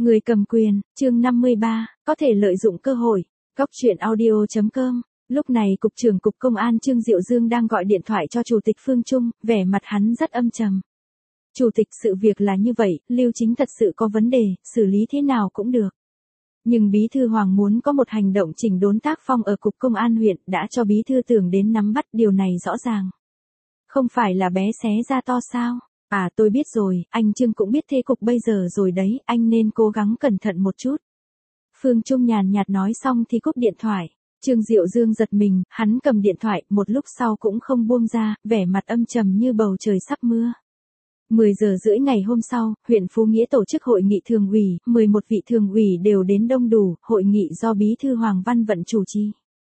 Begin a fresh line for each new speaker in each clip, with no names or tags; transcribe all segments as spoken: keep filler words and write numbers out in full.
Người cầm quyền, chương năm mươi ba, có thể lợi dụng cơ hội. Góc truyện audio chấm com. Lúc này Cục trưởng Cục Công an Trương Diệu Dương đang gọi điện thoại cho Chủ tịch Phương Trung, vẻ mặt hắn rất âm trầm. Chủ tịch, sự việc là như vậy, Lưu Chính thật sự có vấn đề, xử lý thế nào cũng được. Nhưng Bí thư Hoàng muốn có một hành động chỉnh đốn tác phong ở Cục Công an huyện, đã cho Bí thư Tưởng đến nắm bắt, điều này rõ ràng. Không phải là bé xé ra to sao? À, tôi biết rồi, anh Trương cũng biết thế cục bây giờ rồi đấy, anh nên cố gắng cẩn thận một chút. Phương Trung nhàn nhạt nói xong thì cúp điện thoại. Trương Diệu Dương giật mình, hắn cầm điện thoại, một lúc sau cũng không buông ra, vẻ mặt âm trầm như bầu trời sắp mưa. mười giờ rưỡi ngày hôm sau, huyện Phú Nghĩa tổ chức hội nghị thường ủy, mười một vị thường ủy đều đến đông đủ, hội nghị do Bí thư Hoàng Văn Vận chủ trì.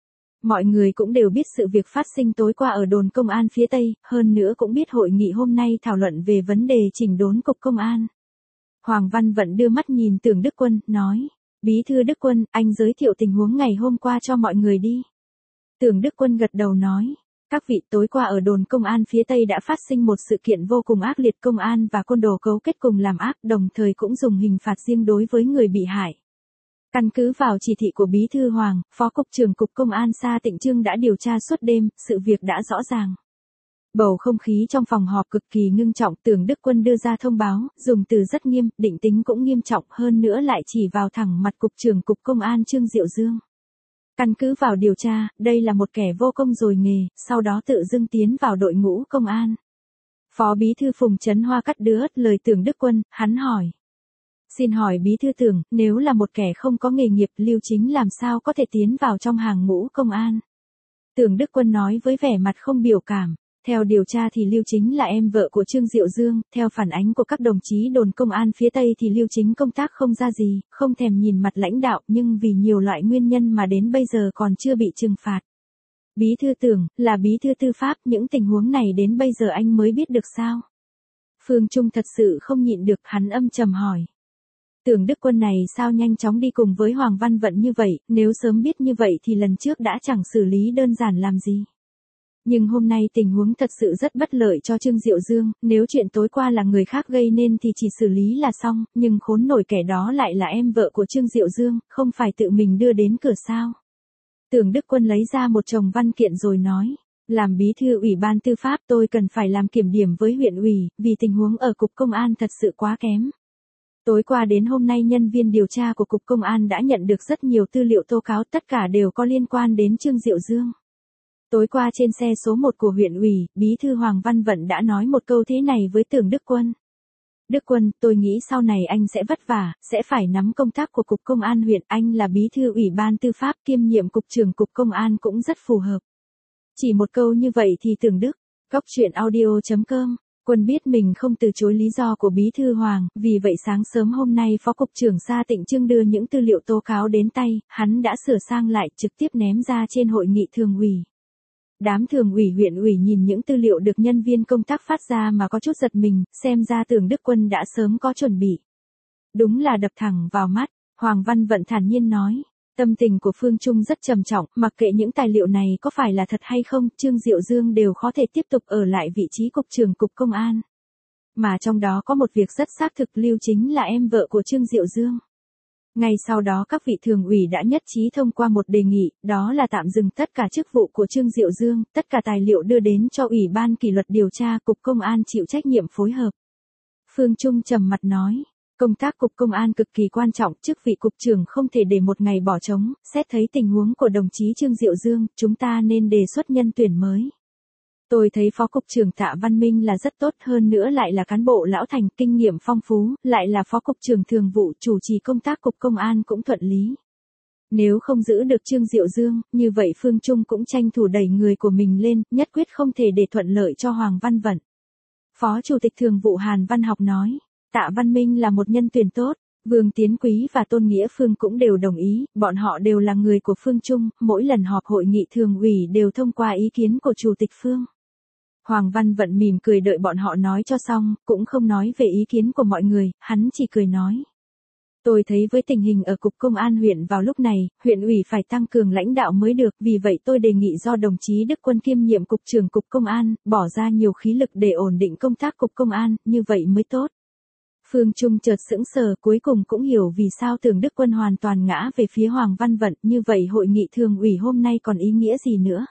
Mọi người cũng đều biết sự việc phát sinh tối qua ở đồn công an phía Tây, hơn nữa cũng biết hội nghị hôm nay thảo luận về vấn đề chỉnh đốn Cục Công an. Hoàng Văn Vận đưa mắt nhìn Tưởng Đức Quân, nói, Bí thư Đức Quân, anh giới thiệu tình huống ngày hôm qua cho mọi người đi. Tưởng Đức Quân gật đầu nói, các vị, tối qua ở đồn công an phía Tây đã phát sinh một sự kiện vô cùng ác liệt, công an và côn đồ cấu kết cùng làm ác, đồng thời cũng dùng hình phạt riêng đối với người bị hại. Căn cứ vào chỉ thị của Bí thư Hoàng, Phó Cục trưởng Cục Công an Sa Tịnh Trương đã điều tra suốt đêm, sự việc đã rõ ràng. Bầu không khí trong phòng họp cực kỳ ngưng trọng, Tưởng Đức Quân đưa ra thông báo, dùng từ rất nghiêm, định tính cũng nghiêm trọng, hơn nữa lại chỉ vào thẳng mặt Cục trưởng Cục Công an Trương Diệu Dương. Căn cứ vào điều tra, đây là một kẻ vô công rồi nghề, sau đó tự dưng tiến vào đội ngũ công an. Phó Bí thư Phùng Trấn Hoa cắt đứt lời Tưởng Đức Quân, hắn hỏi. Xin hỏi Bí thư Tưởng, nếu là một kẻ không có nghề nghiệp, Lưu Chính làm sao có thể tiến vào trong hàng ngũ công an? Tưởng Đức Quân nói với vẻ mặt không biểu cảm. Theo điều tra thì Lưu Chính là em vợ của Trương Diệu Dương, theo phản ánh của các đồng chí đồn công an phía Tây thì Lưu Chính công tác không ra gì, không thèm nhìn mặt lãnh đạo, nhưng vì nhiều loại nguyên nhân mà đến bây giờ còn chưa bị trừng phạt. Bí thư Tưởng, là bí thư tư pháp, những tình huống này đến bây giờ anh mới biết được sao? Phương Trung thật sự không nhịn được, hắn âm trầm hỏi. Tưởng Đức Quân này sao nhanh chóng đi cùng với Hoàng Văn Vận như vậy, nếu sớm biết như vậy thì lần trước đã chẳng xử lý đơn giản làm gì. Nhưng hôm nay tình huống thật sự rất bất lợi cho Trương Diệu Dương, nếu chuyện tối qua là người khác gây nên thì chỉ xử lý là xong, nhưng khốn nổi kẻ đó lại là em vợ của Trương Diệu Dương, không phải tự mình đưa đến cửa sao. Tưởng Đức Quân lấy ra một chồng văn kiện rồi nói, làm bí thư ủy ban tư pháp tôi cần phải làm kiểm điểm với huyện ủy, vì tình huống ở Cục Công an thật sự quá kém. Tối qua đến hôm nay nhân viên điều tra của Cục Công an đã nhận được rất nhiều tư liệu tố cáo, tất cả đều có liên quan đến Trương Diệu Dương. Tối qua trên xe số một của huyện ủy, Bí thư Hoàng Văn Vận đã nói một câu thế này với Tưởng Đức Quân. Đức Quân, tôi nghĩ sau này anh sẽ vất vả, sẽ phải nắm công tác của Cục Công an huyện, anh là Bí thư ủy ban tư pháp kiêm nhiệm Cục trưởng Cục Công an cũng rất phù hợp. Chỉ một câu như vậy thì Tưởng Đức, góc truyện audio chấm com. Quân biết mình không từ chối lý do của Bí thư Hoàng, vì vậy sáng sớm hôm nay Phó Cục trưởng Sa Tịnh Trương đưa những tư liệu tố cáo đến tay, hắn đã sửa sang lại trực tiếp ném ra trên hội nghị thường ủy. Đám thường ủy huyện ủy nhìn những tư liệu được nhân viên công tác phát ra mà có chút giật mình, xem ra Tưởng Đức Quân đã sớm có chuẩn bị. Đúng là đập thẳng vào mắt, Hoàng Văn Vận thản nhiên nói. Tâm tình của Phương Trung rất trầm trọng, mặc kệ những tài liệu này có phải là thật hay không, Trương Diệu Dương đều có thể tiếp tục ở lại vị trí Cục trưởng Cục Công an. Mà trong đó có một việc rất xác thực, Lưu Chính là em vợ của Trương Diệu Dương. Ngay sau đó các vị thường ủy đã nhất trí thông qua một đề nghị, đó là tạm dừng tất cả chức vụ của Trương Diệu Dương, tất cả tài liệu đưa đến cho Ủy ban kỷ luật điều tra, Cục Công an chịu trách nhiệm phối hợp. Phương Trung trầm mặt nói. Công tác Cục Công an cực kỳ quan trọng, chức vị Cục trưởng không thể để một ngày bỏ trống, xét thấy tình huống của đồng chí Trương Diệu Dương, chúng ta nên đề xuất nhân tuyển mới. Tôi thấy Phó Cục trưởng Tạ Văn Minh là rất tốt, hơn nữa lại là cán bộ lão thành, kinh nghiệm phong phú, lại là Phó Cục trưởng Thường vụ, chủ trì công tác Cục Công an cũng thuận lý. Nếu không giữ được Trương Diệu Dương, như vậy Phương Trung cũng tranh thủ đẩy người của mình lên, nhất quyết không thể để thuận lợi cho Hoàng Văn Vận. Phó Chủ tịch Thường vụ Hàn Văn Học nói. Tạ Văn Minh là một nhân tuyển tốt, Vương Tiến Quý và Tôn Nghĩa Phương cũng đều đồng ý, bọn họ đều là người của Phương Trung, mỗi lần họp hội nghị thường ủy đều thông qua ý kiến của Chủ tịch Phương. Hoàng Văn Vận mỉm cười đợi bọn họ nói cho xong, cũng không nói về ý kiến của mọi người, hắn chỉ cười nói. Tôi thấy với tình hình ở Cục Công an huyện vào lúc này, huyện ủy phải tăng cường lãnh đạo mới được, vì vậy tôi đề nghị do đồng chí Đức Quân kiêm nhiệm Cục trưởng Cục Công an, bỏ ra nhiều khí lực để ổn định công tác Cục Công an, như vậy mới tốt. Phương Trung chợt sững sờ, cuối cùng cũng hiểu vì sao Tưởng Đức Quân hoàn toàn ngã về phía Hoàng Văn Vận, như vậy hội nghị thường ủy hôm nay còn ý nghĩa gì nữa.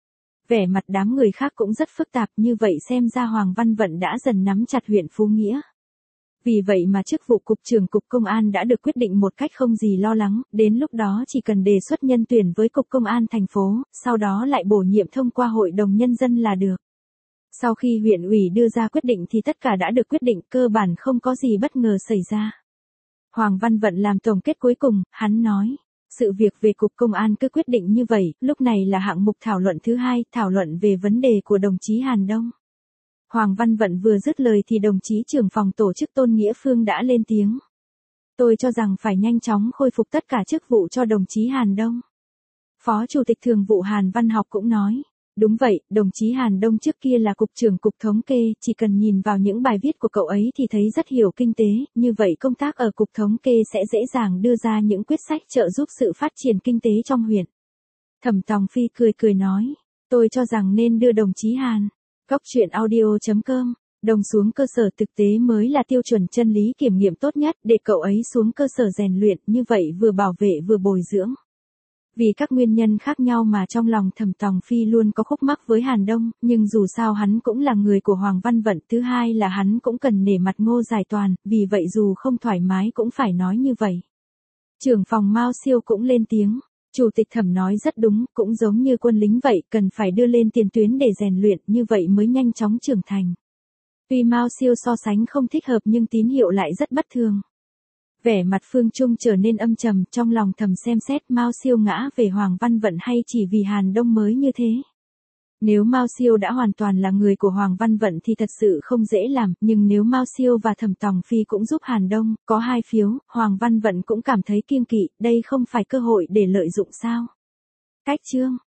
Vẻ mặt đám người khác cũng rất phức tạp, như vậy xem ra Hoàng Văn Vận đã dần nắm chặt huyện Phú Nghĩa. Vì vậy mà chức vụ cục trưởng cục công an đã được quyết định một cách không gì lo lắng, đến lúc đó chỉ cần đề xuất nhân tuyển với cục công an thành phố, sau đó lại bổ nhiệm thông qua hội đồng nhân dân là được. Sau khi huyện ủy đưa ra quyết định thì tất cả đã được quyết định, cơ bản không có gì bất ngờ xảy ra. Hoàng Văn Vận làm tổng kết cuối cùng, hắn nói, sự việc về cục công an cứ quyết định như vậy, lúc này là hạng mục thảo luận thứ hai, thảo luận về vấn đề của đồng chí Hàn Đông. Hoàng Văn Vận vừa dứt lời thì đồng chí trưởng phòng tổ chức Tôn Nghĩa Phương đã lên tiếng. Tôi cho rằng phải nhanh chóng khôi phục tất cả chức vụ cho đồng chí Hàn Đông. Phó Chủ tịch Thường vụ Hàn Văn Học cũng nói. Đúng vậy, đồng chí Hàn Đông trước kia là cục trưởng cục thống kê, chỉ cần nhìn vào những bài viết của cậu ấy thì thấy rất hiểu kinh tế, như vậy công tác ở cục thống kê sẽ dễ dàng đưa ra những quyết sách trợ giúp sự phát triển kinh tế trong huyện. Thẩm Tòng Phi cười cười nói, tôi cho rằng nên đưa đồng chí Hàn. Góc truyện audio chấm com, Đồng xuống cơ sở thực tế mới là tiêu chuẩn chân lý kiểm nghiệm tốt nhất để cậu ấy xuống cơ sở rèn luyện, như vậy vừa bảo vệ vừa bồi dưỡng. Vì các nguyên nhân khác nhau mà trong lòng Thẩm Tòng Phi luôn có khúc mắc với Hàn Đông, nhưng dù sao hắn cũng là người của Hoàng Văn Vận, thứ hai là hắn cũng cần nể mặt Ngô Giải Toàn, vì vậy dù không thoải mái cũng phải nói như vậy. Trưởng phòng Mao Siêu cũng lên tiếng, Chủ tịch Thẩm nói rất đúng, cũng giống như quân lính vậy, cần phải đưa lên tiền tuyến để rèn luyện, như vậy mới nhanh chóng trưởng thành. Tuy Mao Siêu so sánh không thích hợp nhưng tín hiệu lại rất bất thường. Vẻ mặt Phương Trung trở nên âm trầm, trong lòng thầm xem xét Mao Siêu ngã về Hoàng Văn Vận hay chỉ vì Hàn Đông mới như thế. Nếu Mao Siêu đã hoàn toàn là người của Hoàng Văn Vận thì thật sự không dễ làm, nhưng nếu Mao Siêu và Thẩm Tòng Phi cũng giúp Hàn Đông, có hai phiếu, Hoàng Văn Vận cũng cảm thấy kiêng kỵ, đây không phải cơ hội để lợi dụng sao. Cách chương